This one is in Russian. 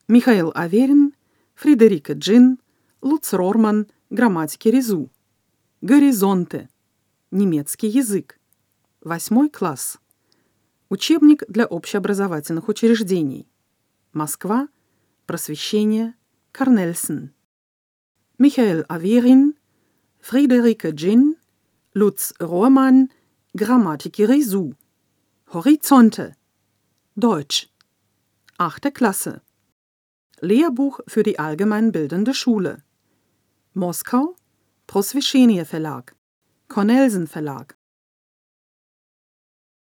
Michael Averин, Friederike Ginn, Lutz Rormann, Грамматики Резу. Горизонты. Немецкий язык. 8 класс. Учебник для общеобразовательных учреждений. Москва. Просвещение. Корнельсен. Michael Averин, Friederike Ginn, Lutz Rormann, Grammatiki Резу. Horizonte. Deutsch. 8. Klasse. Lehrbuch für die allgemeinbildende Schule. Moskau. Prosvещение Verlag. Cornelsen Verlag.